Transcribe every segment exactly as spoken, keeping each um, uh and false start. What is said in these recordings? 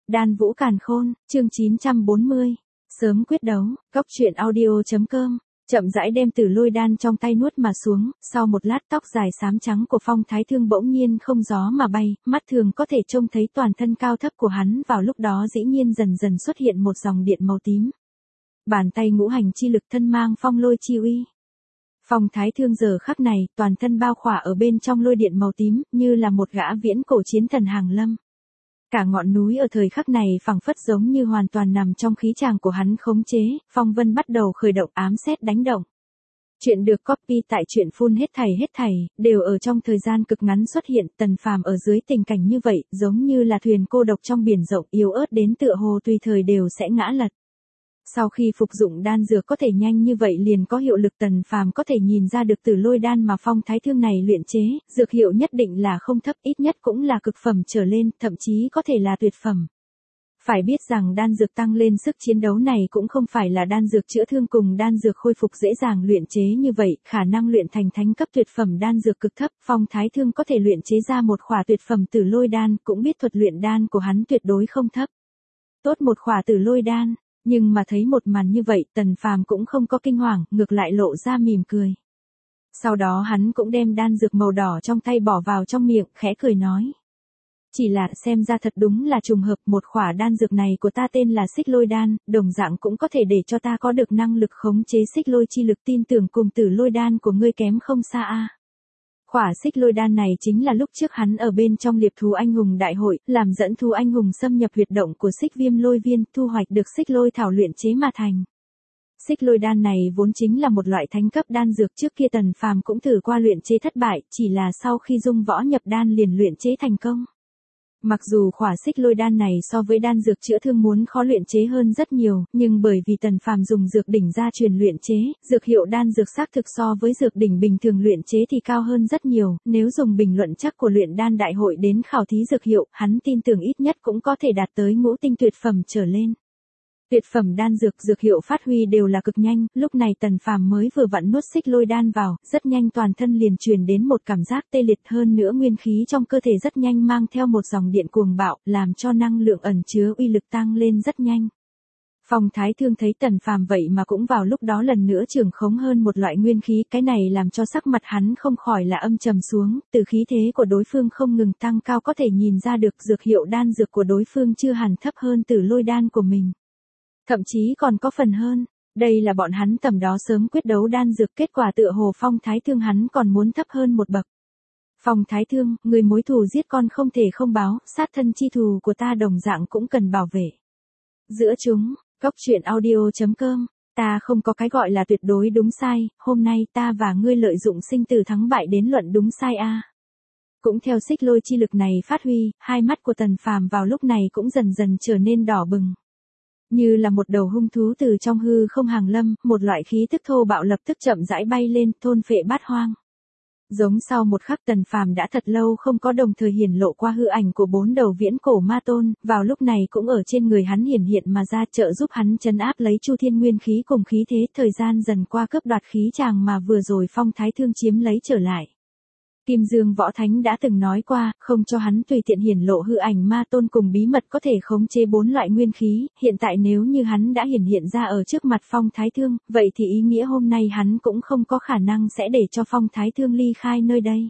Đan Vũ Càn Khôn, chương chín trăm bốn mươi. Sớm quyết đấu, góc truyện audio.com. Chậm rãi đem Tử Lôi đan trong tay nuốt mà xuống, sau một lát tóc dài xám trắng của Phong Thái Thương bỗng nhiên không gió mà bay, mắt thường có thể trông thấy toàn thân cao thấp của hắn vào lúc đó dĩ nhiên dần dần xuất hiện một dòng điện màu tím. Bàn tay ngũ hành chi lực thân mang phong lôi chi uy. Phong Thái Thương giờ khắc này, toàn thân bao khỏa ở bên trong lôi điện màu tím, như là một gã viễn cổ chiến thần hàng lâm. Cả ngọn núi ở thời khắc này phảng phất giống như hoàn toàn nằm trong khí tràng của hắn khống chế, phong vân bắt đầu khởi động ám sét đánh động. Chuyện được copy tại truyện phun hết thảy hết thảy, đều ở trong thời gian cực ngắn xuất hiện, Tần Phàm ở dưới tình cảnh như vậy, giống như là thuyền cô độc trong biển rộng, yếu ớt đến tựa hồ tùy thời đều sẽ ngã lật. Sau khi phục dụng đan dược có thể nhanh như vậy liền có hiệu lực, Tần Phàm có thể nhìn ra được Tử Lôi đan mà Phong Thái Thương này luyện chế, dược hiệu nhất định là không thấp, ít nhất cũng là cực phẩm trở lên, thậm chí có thể là tuyệt phẩm. Phải biết rằng đan dược tăng lên sức chiến đấu này cũng không phải là đan dược chữa thương cùng đan dược khôi phục dễ dàng luyện chế như vậy, khả năng luyện thành thánh cấp tuyệt phẩm đan dược cực thấp, Phong Thái Thương có thể luyện chế ra một khỏa tuyệt phẩm Tử Lôi đan, cũng biết thuật luyện đan của hắn tuyệt đối không thấp. Tốt một khỏa Tử Lôi đan. Nhưng mà thấy một màn như vậy, Tần Phàm cũng không có kinh hoàng, ngược lại lộ ra mỉm cười. Sau đó hắn cũng đem đan dược màu đỏ trong tay bỏ vào trong miệng, khẽ cười nói. Chỉ là xem ra thật đúng là trùng hợp, một khỏa đan dược này của ta tên là Xích Lôi đan, đồng dạng cũng có thể để cho ta có được năng lực khống chế xích lôi chi lực, tin tưởng cùng Tử Lôi đan của ngươi kém không xa a. Khỏa Xích Lôi đan này chính là lúc trước hắn ở bên trong liệp thú anh hùng đại hội, làm dẫn thú anh hùng xâm nhập huyệt động của Xích Viêm Lôi Viên, thu hoạch được xích lôi thảo luyện chế mà thành. Xích Lôi đan này vốn chính là một loại thánh cấp đan dược, trước kia Tần Phàm cũng thử qua luyện chế thất bại, chỉ là sau khi dung võ nhập đan liền luyện chế thành công. Mặc dù khỏa Xích Lôi đan này so với đan dược chữa thương muốn khó luyện chế hơn rất nhiều, nhưng bởi vì Tần Phàm dùng dược đỉnh gia truyền luyện chế, dược hiệu đan dược xác thực so với dược đỉnh bình thường luyện chế thì cao hơn rất nhiều, nếu dùng bình luận chắc của luyện đan đại hội đến khảo thí dược hiệu, hắn tin tưởng ít nhất cũng có thể đạt tới ngũ tinh tuyệt phẩm trở lên. Tuyệt phẩm đan dược, dược hiệu phát huy đều là cực nhanh, lúc này Tần Phàm mới vừa vặn nuốt Xích Lôi đan vào, rất nhanh toàn thân liền truyền đến một cảm giác tê liệt, hơn nữa nguyên khí trong cơ thể rất nhanh mang theo một dòng điện cuồng bạo, làm cho năng lượng ẩn chứa uy lực tăng lên rất nhanh. Phong Thái Thương thấy Tần Phàm vậy mà cũng vào lúc đó lần nữa trưởng khống hơn một loại nguyên khí, cái này làm cho sắc mặt hắn không khỏi là âm trầm xuống, từ khí thế của đối phương không ngừng tăng cao có thể nhìn ra được dược hiệu đan dược của đối phương chưa hẳn thấp hơn Tử Lôi đan của mình. Thậm chí còn có phần hơn, đây là bọn hắn tầm đó sớm quyết đấu đan dược, kết quả tựa hồ Phong Thái Thương hắn còn muốn thấp hơn một bậc. Phong Thái Thương, người mối thù giết con không thể không báo, sát thân chi thù của ta đồng dạng cũng cần bảo vệ. Giữa chúng, góc truyện audio.com, ta không có cái gọi là tuyệt đối đúng sai, hôm nay ta và ngươi lợi dụng sinh tử thắng bại đến luận đúng sai a. Cũng theo xích lôi chi lực này phát huy, hai mắt của Tần Phàm vào lúc này cũng dần dần trở nên đỏ bừng. Như là một đầu hung thú từ trong hư không hàng lâm, một loại khí tức thô bạo lập tức chậm rãi bay lên, thôn phệ bát hoang. Giống sau một khắc Tần Phàm đã thật lâu không có đồng thời hiển lộ qua hư ảnh của bốn đầu viễn cổ ma tôn, vào lúc này cũng ở trên người hắn hiển hiện mà ra, trợ giúp hắn trấn áp lấy Chu Thiên nguyên khí cùng khí thế, thời gian dần qua cướp đoạt khí tràng mà vừa rồi Phong Thái Thương chiếm lấy trở lại. Kim Dương Võ Thánh đã từng nói qua, không cho hắn tùy tiện hiển lộ hư ảnh ma tôn cùng bí mật có thể khống chế bốn loại nguyên khí, hiện tại nếu như hắn đã hiển hiện ra ở trước mặt Phong Thái Thương, vậy thì ý nghĩa hôm nay hắn cũng không có khả năng sẽ để cho Phong Thái Thương ly khai nơi đây.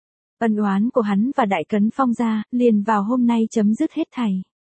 Ân oán của hắn và Đại Cấn Phong gia, liền vào hôm nay chấm dứt hết thảy.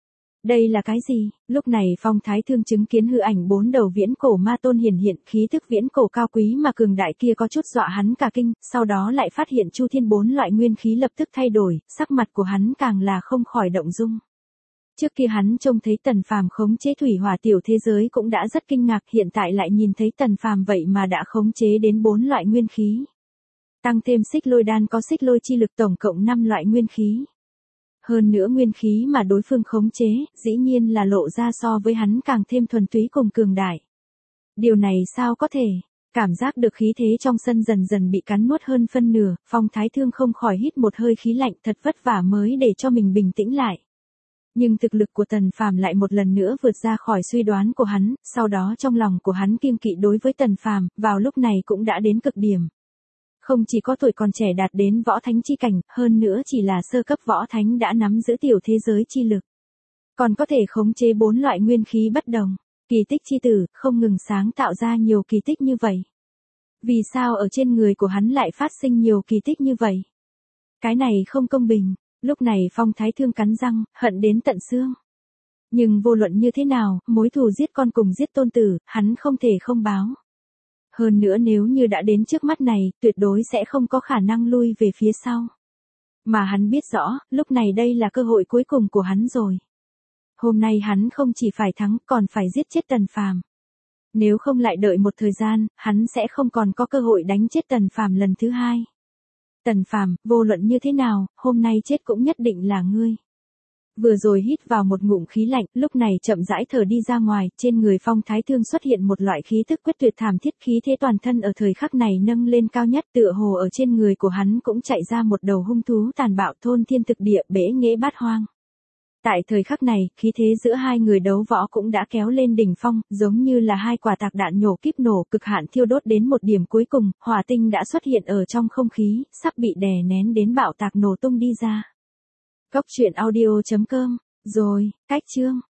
Đây là cái gì? Lúc này Phong Thái Thương chứng kiến hư ảnh bốn đầu viễn cổ ma tôn hiển hiện, khí thức viễn cổ cao quý mà cường đại kia có chút dọa hắn cả kinh, sau đó lại phát hiện Chu Thiên bốn loại nguyên khí lập tức thay đổi, sắc mặt của hắn càng là không khỏi động dung. Trước kia hắn trông thấy Tần Phàm khống chế thủy hỏa tiểu thế giới cũng đã rất kinh ngạc, hiện tại lại nhìn thấy Tần Phàm vậy mà đã khống chế đến bốn loại nguyên khí. Tăng thêm xích lôi đan có xích lôi chi lực tổng cộng năm loại nguyên khí. Hơn nữa nguyên khí mà đối phương khống chế, dĩ nhiên là lộ ra so với hắn càng thêm thuần túy cùng cường đại. Điều này sao có thể? Cảm giác được khí thế trong sân dần dần bị cắn nuốt hơn phân nửa, Phong Thái Thương không khỏi hít một hơi khí lạnh, thật vất vả mới để cho mình bình tĩnh lại. Nhưng thực lực của Tần Phàm lại một lần nữa vượt ra khỏi suy đoán của hắn, sau đó trong lòng của hắn kiêng kỵ đối với Tần Phàm, vào lúc này cũng đã đến cực điểm. Không chỉ có tuổi còn trẻ đạt đến võ thánh chi cảnh, hơn nữa chỉ là sơ cấp võ thánh đã nắm giữ tiểu thế giới chi lực. còn có thể khống chế bốn loại nguyên khí bất đồng. Kỳ tích chi tử, không ngừng sáng tạo ra nhiều kỳ tích như vậy. Vì sao ở trên người của hắn lại phát sinh nhiều kỳ tích như vậy? Cái này không công bình. Lúc này Phong Thái Thương cắn răng, hận đến tận xương. Nhưng vô luận như thế nào, mối thù giết con cùng giết tôn tử, hắn không thể không báo. Hơn nữa nếu như đã đến trước mắt này, tuyệt đối sẽ không có khả năng lui về phía sau. Mà hắn biết rõ, lúc này đây là cơ hội cuối cùng của hắn rồi. Hôm nay hắn không chỉ phải thắng, còn phải giết chết Tần Phàm. Nếu không lại đợi một thời gian, hắn sẽ không còn có cơ hội đánh chết Tần Phàm lần thứ hai. Tần Phàm, vô luận như thế nào, hôm nay chết cũng nhất định là ngươi. Vừa rồi hít vào một ngụm khí lạnh, lúc này chậm rãi thở đi ra ngoài, trên người Phong Thái Thương xuất hiện một loại khí tức quyết tuyệt thảm thiết, khí thế toàn thân ở thời khắc này nâng lên cao nhất, tựa hồ ở trên người của hắn cũng chạy ra một đầu hung thú tàn bạo thôn thiên thực địa, bể nghệ bát hoang. Tại thời khắc này, khí thế giữa hai người đấu võ cũng đã kéo lên đỉnh phong, giống như là hai quả tạc đạn nhổ kíp nổ, cực hạn thiêu đốt đến một điểm cuối cùng, hỏa tinh đã xuất hiện ở trong không khí, sắp bị đè nén đến bạo tạc nổ tung đi ra. Cốc truyện audio chấm com, rồi, cách chương.